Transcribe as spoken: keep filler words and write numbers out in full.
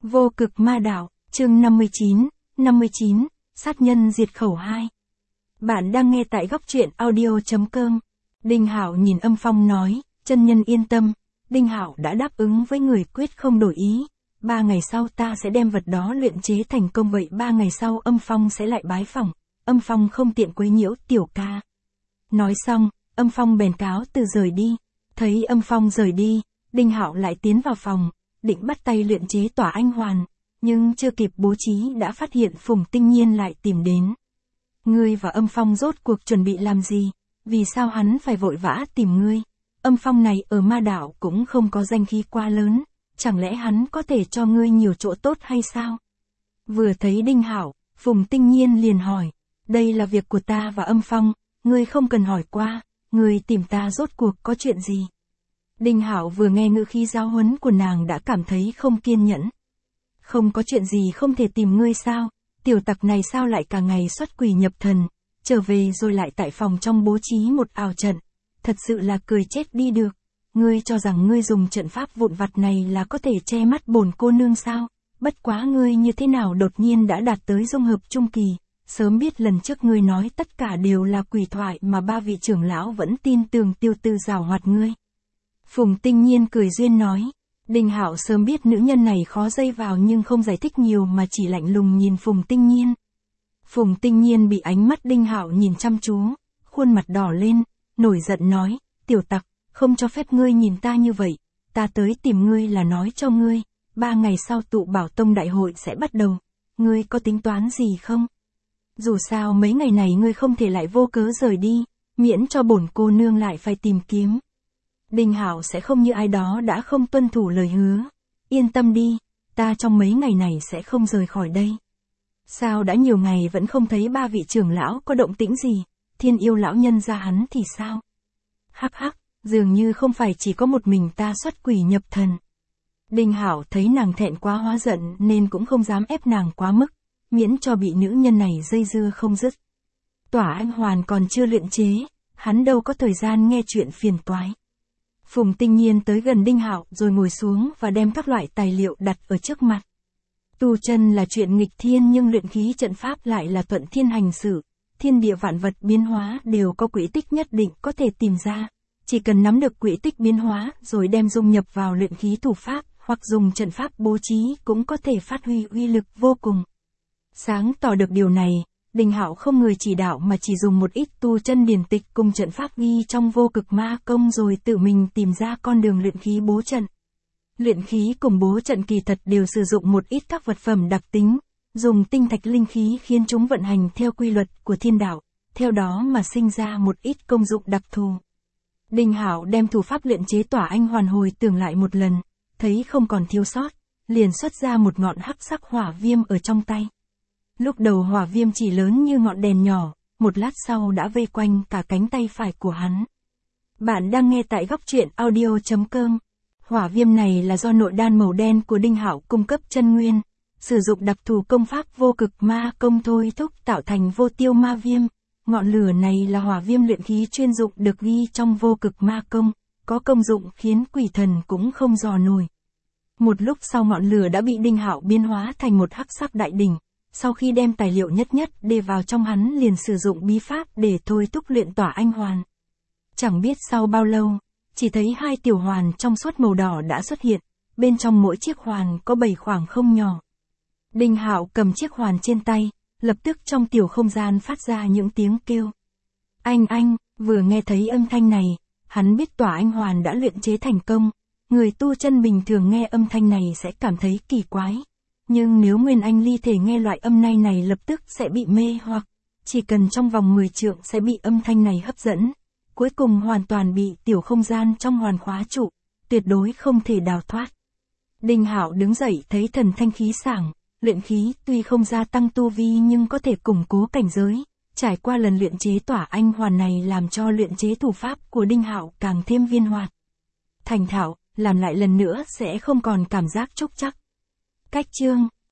Vô cực ma đạo, chương năm mươi chín, năm mươi chín, sát nhân diệt khẩu hai. Bạn đang nghe tại góc truyện audio chấm com. Đinh Hạo nhìn Âm Phong nói, chân nhân yên tâm, Đinh Hạo đã đáp ứng với người quyết không đổi ý. Ba ngày sau ta sẽ đem vật đó luyện chế thành công, vậy ba ngày sau Âm Phong sẽ lại bái phỏng. Âm Phong không tiện quấy nhiễu tiểu ca. Nói xong, Âm Phong bèn cáo từ rời đi. Thấy Âm Phong rời đi, Đinh Hạo lại tiến vào phòng, định bắt tay luyện chế tỏa anh hoàn, nhưng chưa kịp bố trí đã phát hiện Phùng Tinh Nhiên lại tìm đến. Ngươi và Âm Phong rốt cuộc chuẩn bị làm gì? Vì sao hắn phải vội vã tìm ngươi? Âm Phong này ở ma đạo cũng không có danh khí quá lớn, chẳng lẽ hắn có thể cho ngươi nhiều chỗ tốt hay sao? Vừa thấy Đinh Hạo, Phùng Tinh Nhiên liền hỏi, đây là việc của ta và Âm Phong, ngươi không cần hỏi qua, ngươi tìm ta rốt cuộc có chuyện gì? Đinh Hạo vừa nghe ngữ khí giáo huấn của nàng đã cảm thấy không kiên nhẫn. Không có chuyện gì không thể tìm ngươi sao? Tiểu tặc này sao lại cả ngày xuất quỷ nhập thần, trở về rồi lại tại phòng trong bố trí một ảo trận. Thật sự là cười chết đi được. Ngươi cho rằng ngươi dùng trận pháp vụn vặt này là có thể che mắt bổn cô nương sao? Bất quá ngươi như thế nào đột nhiên đã đạt tới dung hợp trung kỳ. Sớm biết lần trước ngươi nói tất cả đều là quỷ thoại mà ba vị trưởng lão vẫn tin tưởng tiêu tư giảo hoạt ngươi. Phùng Tinh Nhiên cười duyên nói. Đinh Hạo sớm biết nữ nhân này khó dây vào nhưng không giải thích nhiều mà chỉ lạnh lùng nhìn Phùng Tinh Nhiên. Phùng Tinh Nhiên bị ánh mắt Đinh Hạo nhìn chăm chú, khuôn mặt đỏ lên, nổi giận nói, tiểu tặc, không cho phép ngươi nhìn ta như vậy, ta tới tìm ngươi là nói cho ngươi, ba ngày sau tụ bảo tông đại hội sẽ bắt đầu, ngươi có tính toán gì không? Dù sao mấy ngày này ngươi không thể lại vô cớ rời đi, miễn cho bổn cô nương lại phải tìm kiếm. Đinh Hạo sẽ không như ai đó đã không tuân thủ lời hứa. Yên tâm đi, ta trong mấy ngày này sẽ không rời khỏi đây. Sao đã nhiều ngày vẫn không thấy ba vị trưởng lão có động tĩnh gì, Thiên Yêu lão nhân ra hắn thì sao? Hắc hắc, dường như không phải chỉ có một mình ta xuất quỷ nhập thần. Đinh Hạo thấy nàng thẹn quá hóa giận nên cũng không dám ép nàng quá mức, miễn cho bị nữ nhân này dây dưa không dứt. Tỏa anh hoàn còn chưa luyện chế, hắn đâu có thời gian nghe chuyện phiền toái. Phùng Tinh Nhiên tới gần Đinh Hạo rồi ngồi xuống và đem các loại tài liệu đặt ở trước mặt. Tu chân là chuyện nghịch thiên nhưng luyện khí trận pháp lại là thuận thiên hành sự. Thiên địa vạn vật biến hóa đều có quỹ tích nhất định có thể tìm ra. Chỉ cần nắm được quỹ tích biến hóa rồi đem dung nhập vào luyện khí thủ pháp hoặc dùng trận pháp bố trí cũng có thể phát huy uy lực vô cùng. Sáng tỏ được điều này, Đinh Hạo không người chỉ đạo mà chỉ dùng một ít tu chân điển tịch cùng trận pháp ghi trong vô cực ma công rồi tự mình tìm ra con đường luyện khí bố trận. Luyện khí cùng bố trận kỳ thật đều sử dụng một ít các vật phẩm đặc tính, dùng tinh thạch linh khí khiến chúng vận hành theo quy luật của thiên đạo, theo đó mà sinh ra một ít công dụng đặc thù. Đinh Hạo đem thủ pháp luyện chế tỏa anh hoàn hồi tưởng lại một lần, thấy không còn thiếu sót, liền xuất ra một ngọn hắc sắc hỏa viêm ở trong tay. Lúc đầu hỏa viêm chỉ lớn như ngọn đèn nhỏ, một lát sau đã vây quanh cả cánh tay phải của hắn. Bạn đang nghe tại góc truyện audio chấm com. Hỏa viêm này là do nội đan màu đen của Đinh Hạo cung cấp chân nguyên, sử dụng đặc thù công pháp vô cực ma công thôi thúc tạo thành vô tiêu ma viêm. Ngọn lửa này là hỏa viêm luyện khí chuyên dụng được ghi trong vô cực ma công, có công dụng khiến quỷ thần cũng không dò nổi. Một lúc sau ngọn lửa đã bị Đinh Hạo biến hóa thành một hắc sắc đại đỉnh. Sau khi đem tài liệu nhất nhất để vào trong hắn liền sử dụng bí pháp để thôi thúc luyện tỏa anh hoàn. Chẳng biết sau bao lâu, chỉ thấy hai tiểu hoàn trong suốt màu đỏ đã xuất hiện, bên trong mỗi chiếc hoàn có bảy khoảng không nhỏ. Đinh Hạo cầm chiếc hoàn trên tay, lập tức trong tiểu không gian phát ra những tiếng kêu. Anh anh, vừa nghe thấy âm thanh này, hắn biết tỏa anh hoàn đã luyện chế thành công. Người tu chân bình thường nghe âm thanh này sẽ cảm thấy kỳ quái. Nhưng nếu Nguyên Anh ly thể nghe loại âm này này lập tức sẽ bị mê hoặc, chỉ cần trong vòng mười trượng sẽ bị âm thanh này hấp dẫn, cuối cùng hoàn toàn bị tiểu không gian trong hoàn khóa trụ, tuyệt đối không thể đào thoát. Đinh Hạo đứng dậy thấy thần thanh khí sảng, luyện khí tuy không gia tăng tu vi nhưng có thể củng cố cảnh giới, trải qua lần luyện chế tỏa anh hoàn này làm cho luyện chế thủ pháp của Đinh Hạo càng thêm viên hoạt. Thành thạo, làm lại lần nữa sẽ không còn cảm giác trúc trắc. Cách chương